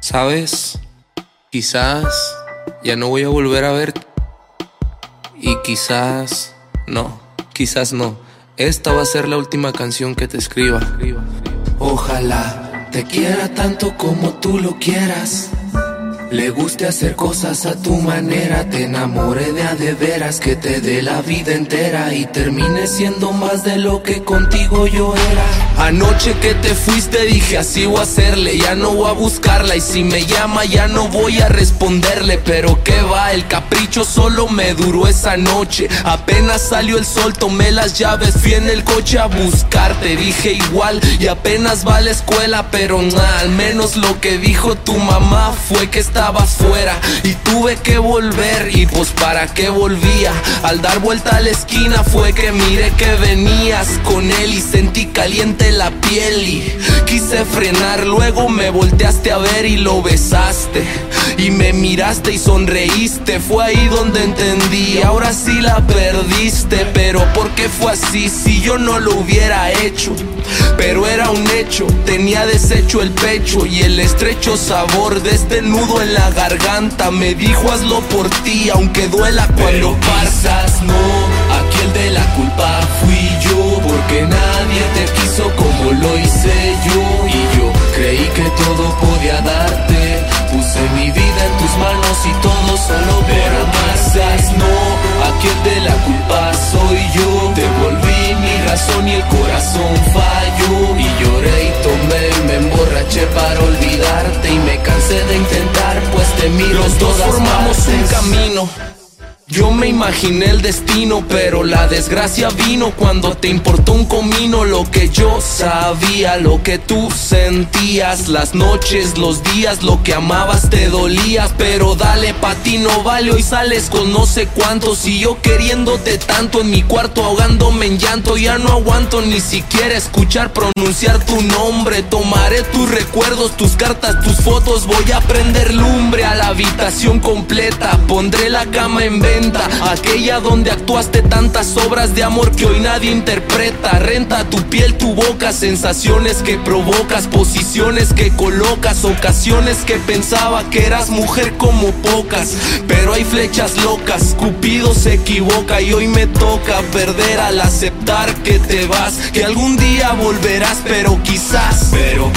¿Sabes? Quizás ya no voy a volver a verte. Y quizás no. Esta va a ser la última canción que te escriba. Ojalá te quiera tanto como tú lo quieras. Le guste hacer cosas a tu manera. Te enamore de veras, que te dé la vida entera y termine siendo más de lo que contigo yo era. Anoche que te fuiste dije así voy a hacerle. Ya no voy a buscarla y si me llama ya no voy a responderle. Pero qué va, el capricho solo me duró esa noche. Apenas salió el sol, tomé las llaves, fui en el coche a buscarte. Dije igual y apenas va a la escuela, pero nada, al menos lo que dijo tu mamá fue que estabas fuera y tuve que volver. Y pues para qué volvía, al dar vuelta a la esquina fue que miré que venías con él y sentí caliente la piel y quise frenar. Luego me volteaste a ver y lo besaste y me miraste y sonreíste. Fue ahí donde entendí, ahora sí la perdiste. Pero ¿por qué fue así si yo no lo hubiera hecho? Pero era un hecho, tenía deshecho el pecho y el estrecho sabor de este nudo en la garganta me dijo hazlo por ti, aunque duela cuando pasas. No, aquí el de la culpa fui yo, porque nadie te quiso como lo hice yo. Y yo creí que todo podía darte, puse mi vida en tus manos y todo solo por amarte. No, aquí el de la culpa soy yo, devolví mi razón y el corazón falló. Y lloré y tomé, me emborraché para olvidarte y me cansé de intentar, pues te miro. Los dos formamos partes. un camino. Yo me imaginé el destino, pero la desgracia vino cuando te importó un comino. Lo que yo sabía, lo que tú sentías, las noches, los días, lo que amabas te dolías. Pero dale, pa' ti no vale, hoy sales con no sé cuántos y yo queriéndote tanto en mi cuarto ahogándome en llanto. Ya no aguanto ni siquiera escuchar pronunciar tu nombre. Tomaré tus recuerdos, tus cartas, tus fotos, voy a prender lumbre a la habitación completa. Pondré la cama en venta, aquella donde actuaste tantas obras de amor que hoy nadie interpreta. Renta tu piel, tu boca, sensaciones que provocas, posiciones que colocas, ocasiones que pensaba que eras mujer como pocas. Pero hay flechas locas, Cupido se equivoca y hoy me toca perder al aceptar que te vas, que algún día volverás, pero quizás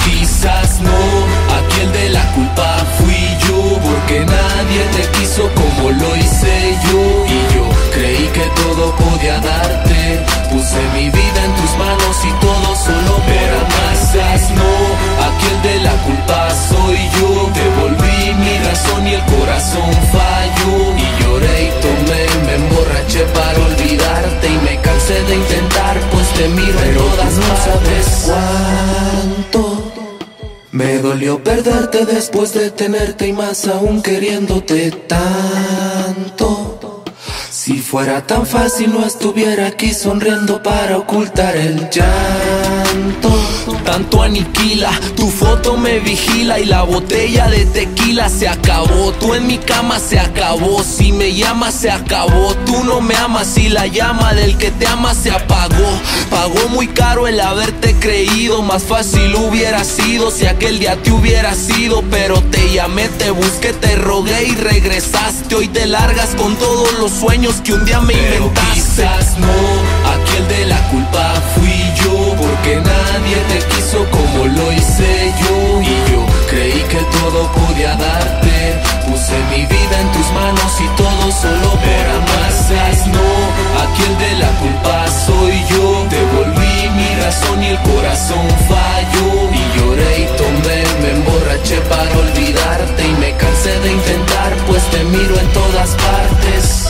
no, aquí el de la culpa fui yo, porque nadie te quiso como lo hice yo. Y yo creí que todo podía darte, puse mi vida en tus manos y todo solo por amarte. No, aquí el de la culpa soy yo, devolví mi razón y el corazón falló. Y lloré y tomé, me emborraché para olvidarte y me cansé de intentar, pues te miro en todas partes. ¿Cuánto me dolió perderte después de tenerte y más aún queriéndote tanto? Si fuera tan fácil no estuviera aquí sonriendo para ocultar el llanto. Tanto aniquila, tu foto me vigila y la botella de tequila se acabó. Tú en mi cama se acabó, si me llamas se acabó. Tú no me amas y la llama del que te ama se apagó. Pagó muy caro el haberte creído, más fácil hubiera sido si aquel día te hubiera sido. Pero te llamé, te busqué, te rogué y regresaste. Hoy te largas con todos los sueños que un día me inventaste. Quizás no, aquí el de la culpa fui yo, porque nadie te quiso como lo hice yo. Y yo creí que todo podía darte, puse mi vida en tus manos y todo solo por amarte. No, aquí el de la culpa soy yo, devolví mi razón y el corazón falló. Y lloré y tomé, me emborraché para olvidarte y me cansé de intentar, pues te miro en todas partes.